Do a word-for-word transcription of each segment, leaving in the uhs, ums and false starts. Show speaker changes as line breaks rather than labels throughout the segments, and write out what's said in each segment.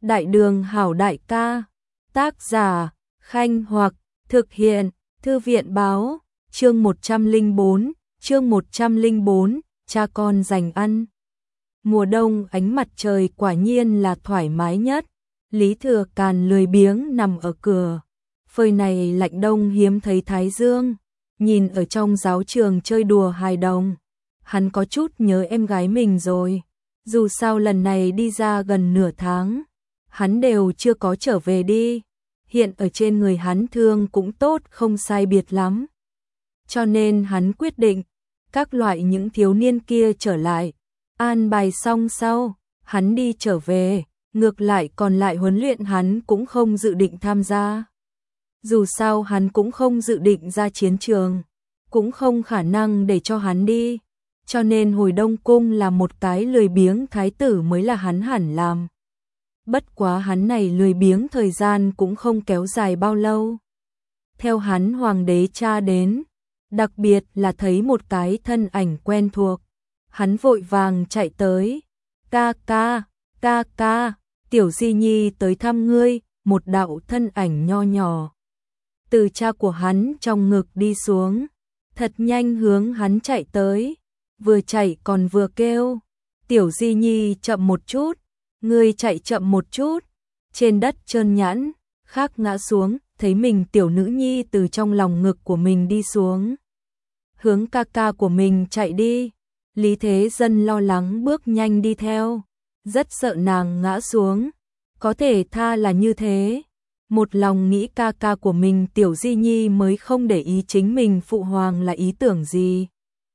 Đại đường hảo đại ca. Tác giả Khanh Hoặc. Thực hiện Thư viện báo. Chương một trăm lẻ bốn. Chương một trăm lẻ bốn. Cha con dành ăn. Mùa đông ánh mặt trời quả nhiên là thoải mái nhất. Lý Thừa Càn lười biếng nằm ở cửa. Phơi này lạnh đông hiếm thấy thái dương. Nhìn ở trong giáo trường chơi đùa hài đồng, hắn có chút nhớ em gái mình rồi. Dù sao lần này đi ra gần nửa tháng, hắn đều chưa có trở về đi. Hiện ở trên người hắn thương cũng tốt không sai biệt lắm. Cho nên hắn quyết định, các loại những thiếu niên kia trở lại. An bài xong sau, hắn đi trở về, ngược lại còn lại huấn luyện hắn cũng không dự định tham gia. Dù sao hắn cũng không dự định ra chiến trường, cũng không khả năng để cho hắn đi. Cho nên hồi Đông Cung là một cái lười biếng thái tử mới là hắn hẳn làm. Bất quá hắn này lười biếng thời gian cũng không kéo dài bao lâu. Theo hắn hoàng đế cha đến, đặc biệt là thấy một cái thân ảnh quen thuộc. Hắn vội vàng chạy tới. Ca ca, ca ca, tiểu di nhi tới thăm ngươi. Một đạo thân ảnh nho nhỏ từ cha của hắn trong ngực đi xuống, thật nhanh hướng hắn chạy tới, vừa chạy còn vừa kêu, tiểu di nhi chậm một chút, ngươi chạy chậm một chút. Trên đất trơn nhẵn, khác ngã xuống, thấy mình tiểu nữ nhi từ trong lòng ngực của mình đi xuống, hướng ca ca của mình chạy đi. Lý Thế Dân lo lắng bước nhanh đi theo, rất sợ nàng ngã xuống, có thể tha là như thế. Một lòng nghĩ ca ca của mình tiểu di nhi mới không để ý chính mình phụ hoàng là ý tưởng gì.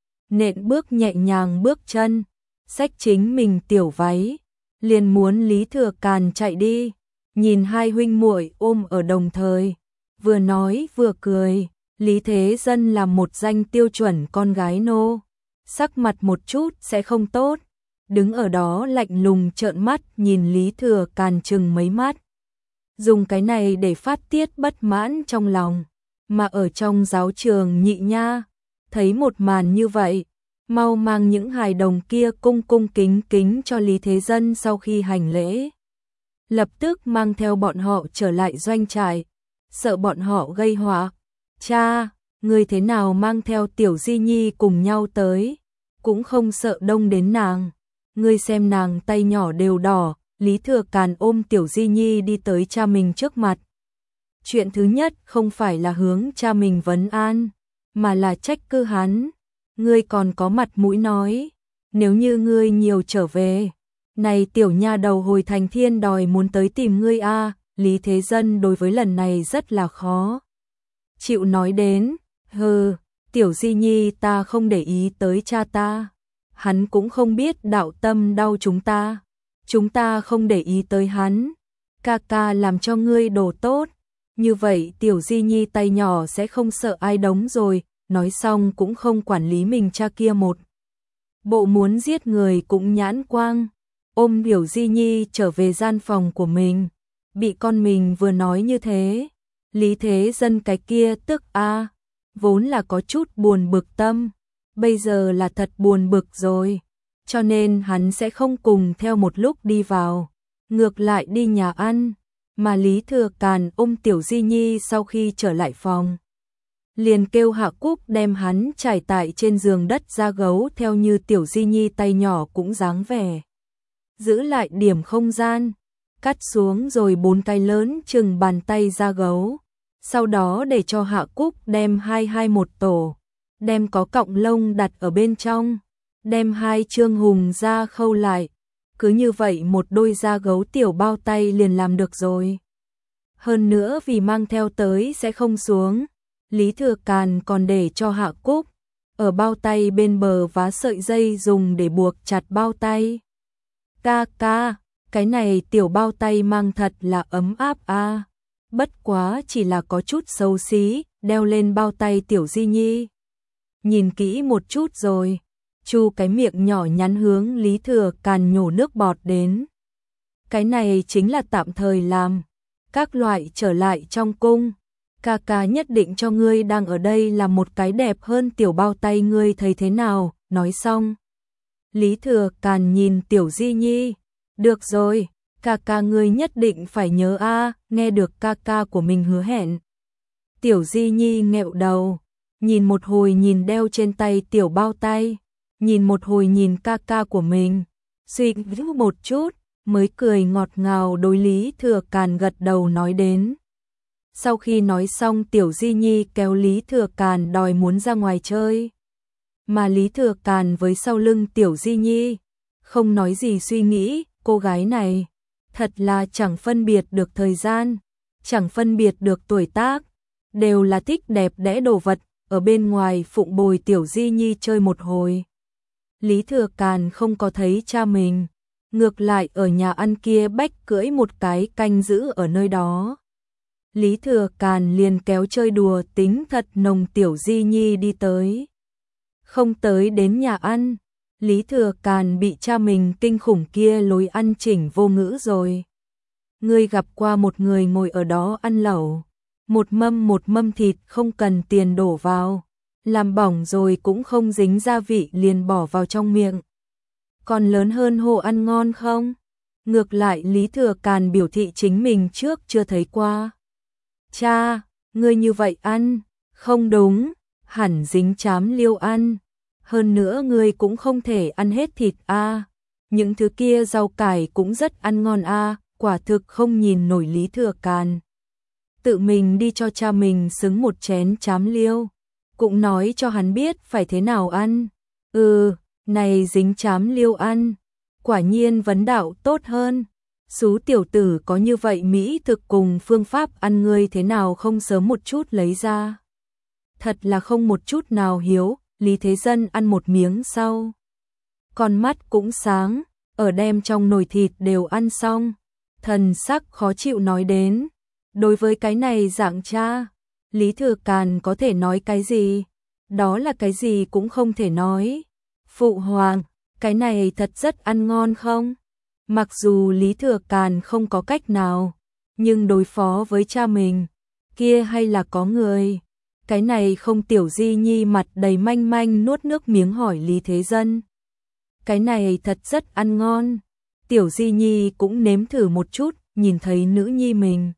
Nện bước nhẹ nhàng bước chân, xách chính mình tiểu váy, liền muốn Lý Thừa Càn chạy đi. Nhìn hai huynh muội ôm ở đồng thời, vừa nói vừa cười. Lý Thế Dân là một danh tiêu chuẩn con gái nô, sắc mặt một chút sẽ không tốt, đứng ở đó lạnh lùng trợn mắt nhìn Lý Thừa Càn chừng mấy mắt, dùng cái này để phát tiết bất mãn trong lòng. Mà ở trong giáo trường Nhị Nha, thấy một màn như vậy, mau mang những hài đồng kia cung cung kính kính cho Lý Thế Dân. Sau khi hành lễ, lập tức mang theo bọn họ trở lại doanh trại, sợ bọn họ gây họa. Cha, người thế nào mang theo tiểu di nhi cùng nhau tới, cũng không sợ đông đến nàng. Ngươi xem nàng tay nhỏ đều đỏ. Lý Thừa Càn ôm tiểu di nhi đi tới cha mình trước mặt. Chuyện thứ nhất không phải là hướng cha mình vấn an, mà là trách cứ hắn. Ngươi còn có mặt mũi nói, nếu như ngươi nhiều trở về, này tiểu nha đầu hồi thành thiên đòi muốn tới tìm ngươi a. À. Lý Thế Dân đối với lần này rất là khó chịu nói đến, hừ, tiểu di nhi ta không để ý tới cha ta, hắn cũng không biết đạo tâm đau chúng ta, chúng ta không để ý tới hắn. Ca ca làm cho ngươi đồ tốt, như vậy tiểu di nhi tay nhỏ sẽ không sợ ai đống rồi. Nói xong cũng không quản lý mình cha kia một bộ muốn giết người cũng nhãn quang, ôm tiểu di nhi trở về gian phòng của mình. Bị con mình vừa nói như thế, Lý Thế Dân cái kia tức a, à, vốn là có chút buồn bực tâm, bây giờ là thật buồn bực rồi. Cho nên hắn sẽ không cùng theo một lúc đi vào, ngược lại đi nhà ăn. Mà Lý Thừa Càn ôm tiểu di nhi sau khi trở lại phòng, liền kêu Hạ Cúc đem hắn trải tại trên giường đất da gấu, theo như tiểu di nhi tay nhỏ cũng dáng vẻ, giữ lại điểm không gian, cắt xuống rồi bốn cái lớn chừng bàn tay da gấu. Sau đó để cho Hạ Cúc đem hai hai một tổ, đem có cọng lông đặt ở bên trong, đem hai trương hùng da khâu lại. Cứ như vậy một đôi da gấu tiểu bao tay liền làm được rồi. Hơn nữa vì mang theo tới sẽ không xuống, Lý Thừa Càn còn để cho Hạ Cúc ở bao tay bên bờ vá sợi dây dùng để buộc chặt bao tay. Ca ca, cái này tiểu bao tay mang thật là ấm áp a. À. Bất quá chỉ là có chút xấu xí, đeo lên bao tay tiểu di nhi. Nhìn kỹ một chút rồi, chu cái miệng nhỏ nhắn hướng Lý Thừa Càn nhổ nước bọt đến. Cái này chính là tạm thời làm, các loại trở lại trong cung, ca ca nhất định cho ngươi đang ở đây là một cái đẹp hơn tiểu bao tay, ngươi thấy thế nào? Nói xong, Lý Thừa Càn nhìn tiểu di nhi, được rồi, ca ca ngươi nhất định phải nhớ a. Nghe được ca ca của mình hứa hẹn. Tiểu Di Nhi nghẹo đầu, nhìn một hồi nhìn đeo trên tay tiểu bao tay, nhìn một hồi nhìn ca ca của mình, suy nghĩ một chút, mới cười ngọt ngào đối Lý Thừa Càn gật đầu nói đến. Sau khi nói xong Tiểu Di Nhi kéo Lý Thừa Càn đòi muốn ra ngoài chơi. Mà Lý Thừa Càn với sau lưng Tiểu Di Nhi, không nói gì suy nghĩ, cô gái này, thật là chẳng phân biệt được thời gian, chẳng phân biệt được tuổi tác, đều là thích đẹp đẽ đồ vật, ở bên ngoài phụng bồi Tiểu Di Nhi chơi một hồi. Lý Thừa Càn không có thấy cha mình, ngược lại ở nhà ăn kia bách cưỡi một cái canh giữ ở nơi đó. Lý Thừa Càn liền kéo chơi đùa tính thật nồng Tiểu Di Nhi đi tới. Không tới đến nhà ăn, Lý Thừa Càn bị cha mình kinh khủng kia lối ăn chỉnh vô ngữ rồi. Ngươi gặp qua một người ngồi ở đó ăn lẩu, một mâm một mâm thịt không cần tiền đổ vào, làm bỏng rồi cũng không dính gia vị liền bỏ vào trong miệng. Còn lớn hơn hồ ăn ngon không? Ngược lại Lý Thừa Càn biểu thị chính mình trước chưa thấy qua. Cha, ngươi như vậy ăn, không đúng, hẳn dính chám liêu ăn. Hơn nữa ngươi cũng không thể ăn hết thịt a. Những thứ kia rau cải cũng rất ăn ngon a, quả thực không nhìn nổi Lý Thừa Càn. Tự mình đi cho cha mình xứng một chén chám liêu, cũng nói cho hắn biết phải thế nào ăn. Ừ, này dính chám liêu ăn, quả nhiên vấn đạo tốt hơn. Sú tiểu tử có như vậy mỹ thực cùng phương pháp ăn ngươi thế nào không sớm một chút lấy ra. Thật là không một chút nào hiếu. Lý Thế Dân ăn một miếng sau, con mắt cũng sáng, ở đem trong nồi thịt đều ăn xong, thần sắc khó chịu nói đến. Đối với cái này dạng cha, Lý Thừa Càn có thể nói cái gì? Đó là cái gì cũng không thể nói. Phụ hoàng, cái này thật rất ăn ngon không? Mặc dù Lý Thừa Càn không có cách nào, nhưng đối phó với cha mình, kia hay là có người. Cái này không. Tiểu Di Nhi mặt đầy manh manh nuốt nước miếng hỏi Lý Thế Dân. Cái này thật rất ăn ngon. Tiểu Di Nhi cũng nếm thử một chút, nhìn thấy nữ nhi mình.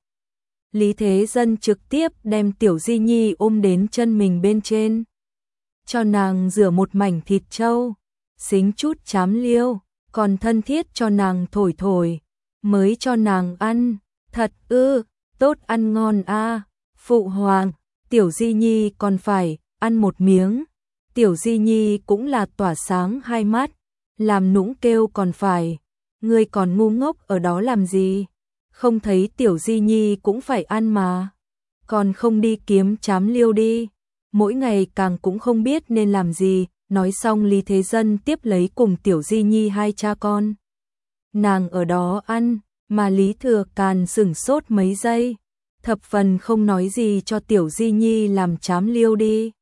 Lý Thế Dân trực tiếp đem Tiểu Di Nhi ôm đến chân mình bên trên. Cho nàng rửa một mảnh thịt trâu, xính chút chám liêu, còn thân thiết cho nàng thổi thổi, mới cho nàng ăn. Thật ư, tốt ăn ngon a. Phụ hoàng, Tiểu Di Nhi còn phải ăn một miếng. Tiểu Di Nhi cũng là tỏa sáng hai mắt, làm nũng kêu còn phải. Ngươi còn ngu ngốc ở đó làm gì? Không thấy Tiểu Di Nhi cũng phải ăn mà. Còn không đi kiếm chám liêu đi. Mỗi ngày càng cũng không biết nên làm gì. Nói xong Lý Thế Dân tiếp lấy cùng Tiểu Di Nhi hai cha con. Nàng ở đó ăn, mà Lý Thừa Càn sửng sốt mấy giây. Thập phần không nói gì cho Tiểu Di Nhi làm chám liêu đi.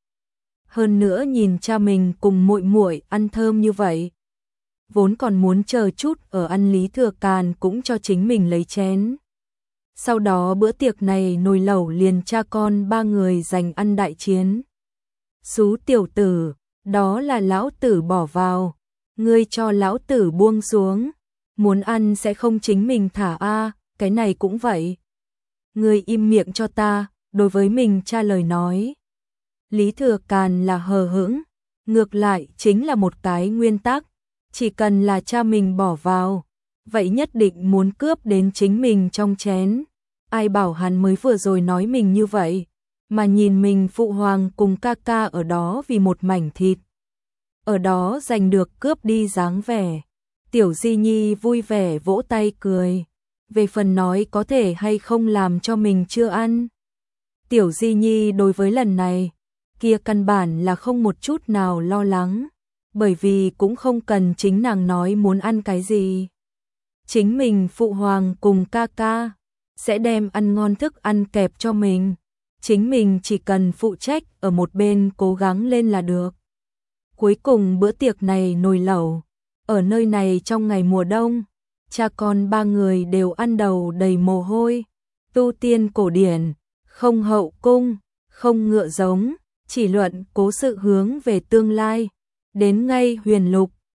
Hơn nữa nhìn cha mình cùng muội muội ăn thơm như vậy, vốn còn muốn chờ chút ở ăn, Lý Thừa Càn cũng cho chính mình lấy chén. Sau đó bữa tiệc này nồi lẩu liền cha con ba người giành ăn đại chiến. Sú tiểu tử, đó là lão tử bỏ vào, ngươi cho lão tử buông xuống, muốn ăn sẽ không chính mình thả a, cái này cũng vậy. Ngươi im miệng cho ta, đối với mình cha lời nói. Lý Thừa Càn là hờ hững, ngược lại chính là một cái nguyên tắc, chỉ cần là cha mình bỏ vào, vậy nhất định muốn cướp đến chính mình trong chén. Ai bảo hắn mới vừa rồi nói mình như vậy, mà nhìn mình phụ hoàng cùng ca ca ở đó vì một mảnh thịt. Ở đó giành được cướp đi dáng vẻ. Tiểu Di Nhi vui vẻ vỗ tay cười. Về phần nói có thể hay không làm cho mình chưa ăn. Tiểu Di Nhi đối với lần này, kia căn bản là không một chút nào lo lắng, bởi vì cũng không cần chính nàng nói muốn ăn cái gì. Chính mình phụ hoàng cùng ca ca sẽ đem ăn ngon thức ăn kẹp cho mình, chính mình chỉ cần phụ trách ở một bên cố gắng lên là được. Cuối cùng bữa tiệc này nồi lẩu, ở nơi này trong ngày mùa đông, cha con ba người đều ăn đầu đầy mồ hôi. Tu tiên cổ điển, không hậu cung, không ngựa giống, chỉ luận cố sự hướng về tương lai. Đến ngay huyền lục,